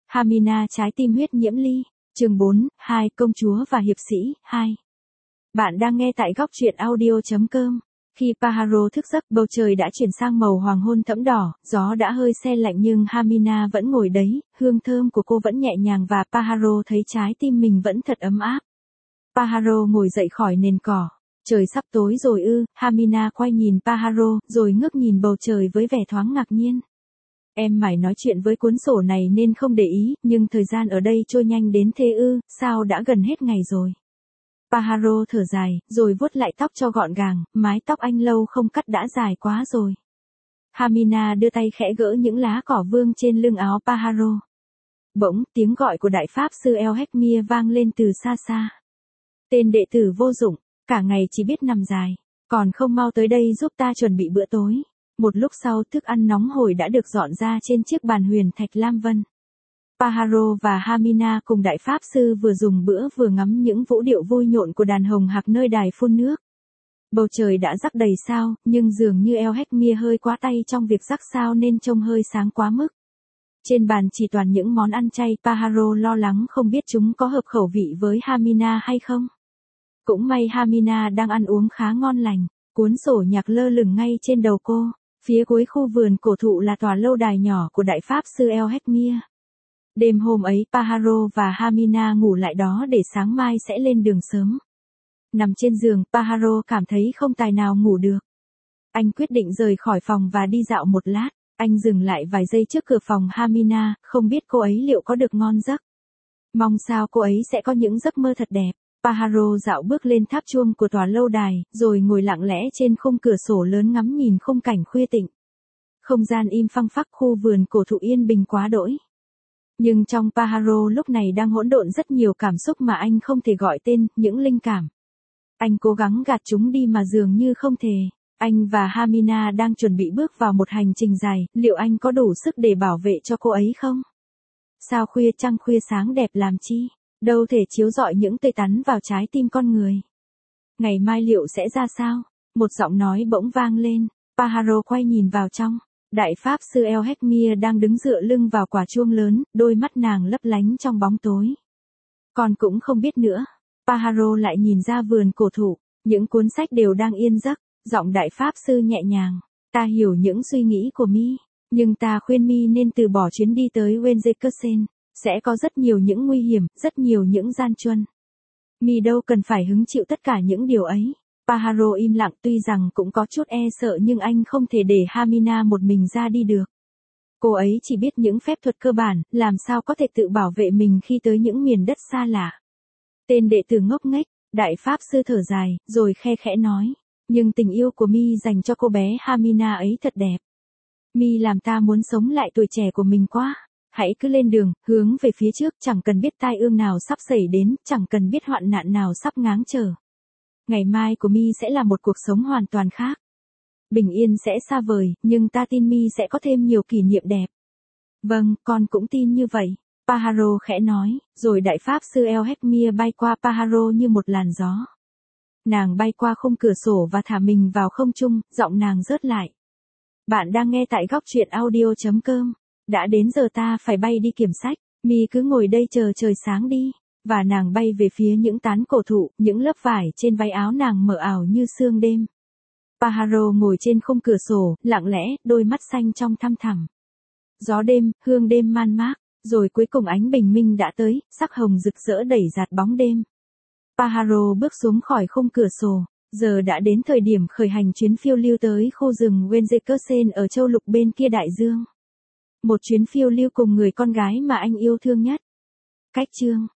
Hamina trái tim huyết nhiễm ly, chương 4, 2 công chúa và hiệp sĩ, 2. Bạn đang nghe tại góc truyện audio.com. Khi Paharo thức giấc, bầu trời đã chuyển sang màu hoàng hôn thẫm đỏ, gió đã hơi se lạnh nhưng Hamina vẫn ngồi đấy, hương thơm của cô vẫn nhẹ nhàng và Paharo thấy trái tim mình vẫn thật ấm áp. Paharo ngồi dậy khỏi nền cỏ. Trời sắp tối rồi ư? Hamina quay nhìn Paharo, rồi ngước nhìn bầu trời với vẻ thoáng ngạc nhiên. Em mải nói chuyện với cuốn sổ này nên không để ý, nhưng thời gian ở đây trôi nhanh đến thế ư, sao đã gần hết ngày rồi. Paharo thở dài, rồi vuốt lại tóc cho gọn gàng, mái tóc anh lâu không cắt đã dài quá rồi. Hamina đưa tay khẽ gỡ những lá cỏ vương trên lưng áo Paharo. Bỗng, tiếng gọi của đại pháp sư Elhekmir vang lên từ xa xa. Tên đệ tử vô dụng, cả ngày chỉ biết nằm dài, còn không mau tới đây giúp ta chuẩn bị bữa tối. Một lúc sau thức ăn nóng hổi đã được dọn ra trên chiếc bàn huyền thạch lam vân. Paharo và Hamina cùng đại pháp sư vừa dùng bữa vừa ngắm những vũ điệu vui nhộn của đàn hồng hạc nơi đài phun nước. Bầu trời đã rắc đầy sao, nhưng dường như Elhekmir hơi quá tay trong việc rắc sao nên trông hơi sáng quá mức. Trên bàn chỉ toàn những món ăn chay, Paharo lo lắng không biết chúng có hợp khẩu vị với Hamina hay không. Cũng may Hamina đang ăn uống khá ngon lành, cuốn sổ nhạc lơ lửng ngay trên đầu cô. Phía cuối khu vườn cổ thụ là tòa lâu đài nhỏ của đại pháp sư Elhekmir. Đêm hôm ấy Paharo và Hamina ngủ lại đó để sáng mai sẽ lên đường sớm. Nằm trên giường, Paharo cảm thấy không tài nào ngủ được. Anh quyết định rời khỏi phòng và đi dạo một lát. Anh dừng lại vài giây trước cửa phòng Hamina, không biết cô ấy liệu có được ngon giấc. Mong sao cô ấy sẽ có những giấc mơ thật đẹp. Paharo dạo bước lên tháp chuông của tòa lâu đài, rồi ngồi lặng lẽ trên khung cửa sổ lớn ngắm nhìn khung cảnh khuya tịnh. Không gian im phăng phắc, khu vườn cổ thụ yên bình quá đỗi. Nhưng trong Paharo lúc này đang hỗn độn rất nhiều cảm xúc mà anh không thể gọi tên, những linh cảm. Anh cố gắng gạt chúng đi mà dường như không thể. Anh và Hamina đang chuẩn bị bước vào một hành trình dài, liệu anh có đủ sức để bảo vệ cho cô ấy không? Sao khuya trăng khuya sáng đẹp làm chi? Đâu thể chiếu rọi những tươi tắn vào trái tim con người. Ngày mai liệu sẽ ra sao? Một giọng nói bỗng vang lên. Paharo quay nhìn vào trong. Đại pháp sư Elhekmir đang đứng dựa lưng vào quả chuông lớn, đôi mắt nàng lấp lánh trong bóng tối. Con cũng không biết nữa. Paharo lại nhìn ra vườn cổ thụ, những cuốn sách đều đang yên giấc. Giọng đại pháp sư nhẹ nhàng. Ta hiểu những suy nghĩ của mi, nhưng ta khuyên mi nên từ bỏ chuyến đi tới Wenzekersen. Sẽ có rất nhiều những nguy hiểm, rất nhiều những gian truân. Mi đâu cần phải hứng chịu tất cả những điều ấy. Paharo im lặng, tuy rằng cũng có chút e sợ nhưng anh không thể để Hamina một mình ra đi được. Cô ấy chỉ biết những phép thuật cơ bản, làm sao có thể tự bảo vệ mình khi tới những miền đất xa lạ. Tên đệ tử ngốc nghếch, đại pháp sư thở dài, rồi khe khẽ nói. Nhưng tình yêu của mi dành cho cô bé Hamina ấy thật đẹp. Mi làm ta muốn sống lại tuổi trẻ của mình quá. Hãy cứ lên đường, hướng về phía trước, chẳng cần biết tai ương nào sắp xảy đến, chẳng cần biết hoạn nạn nào sắp ngáng trở. Ngày mai của mi sẽ là một cuộc sống hoàn toàn khác. Bình yên sẽ xa vời, nhưng ta tin mi sẽ có thêm nhiều kỷ niệm đẹp. Vâng, con cũng tin như vậy. Paharo khẽ nói, rồi đại pháp sư Elhekmir bay qua Paharo như một làn gió. Nàng bay qua khung cửa sổ và thả mình vào không trung, giọng nàng rớt lại. Bạn đang nghe tại góc truyện audio.com. Đã đến giờ ta phải bay đi kiểm sách, mi cứ ngồi đây chờ trời sáng đi. Và nàng bay về phía những tán cổ thụ, những lớp vải trên váy áo nàng mờ ảo như sương đêm. Paharo ngồi trên khung cửa sổ, lặng lẽ, đôi mắt xanh trong thăm thẳm. Gió đêm, hương đêm man mác, rồi cuối cùng ánh bình minh đã tới, sắc hồng rực rỡ đẩy dạt bóng đêm. Paharo bước xuống khỏi khung cửa sổ, giờ đã đến thời điểm khởi hành chuyến phiêu lưu tới khu rừng Wenzekersen ở châu lục bên kia đại dương. Một chuyến phiêu lưu cùng người con gái mà anh yêu thương nhất. Cách chương